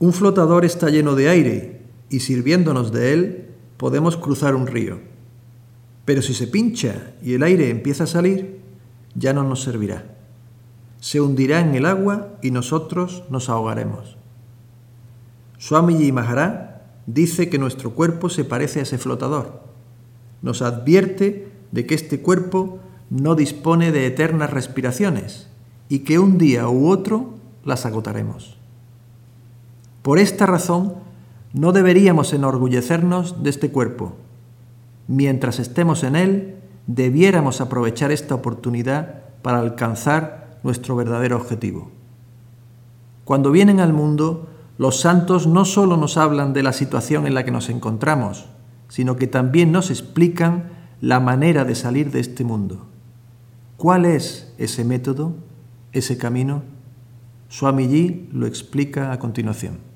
Un flotador está lleno de aire y sirviéndonos de él podemos cruzar un río. Pero si se pincha y el aire empieza a salir, ya no nos servirá. Se hundirá en el agua y nosotros nos ahogaremos. Swamiji Maharaj dice que nuestro cuerpo se parece a ese flotador. Nos advierte de que este cuerpo no dispone de eternas respiraciones y que un día u otro las agotaremos. Por esta razón, no deberíamos enorgullecernos de este cuerpo. Mientras estemos en él, debiéramos aprovechar esta oportunidad para alcanzar nuestro verdadero objetivo. Cuando vienen al mundo, los santos no solo nos hablan de la situación en la que nos encontramos, sino que también nos explican la manera de salir de este mundo. ¿Cuál es ese método, ese camino? Swamiji lo explica a continuación.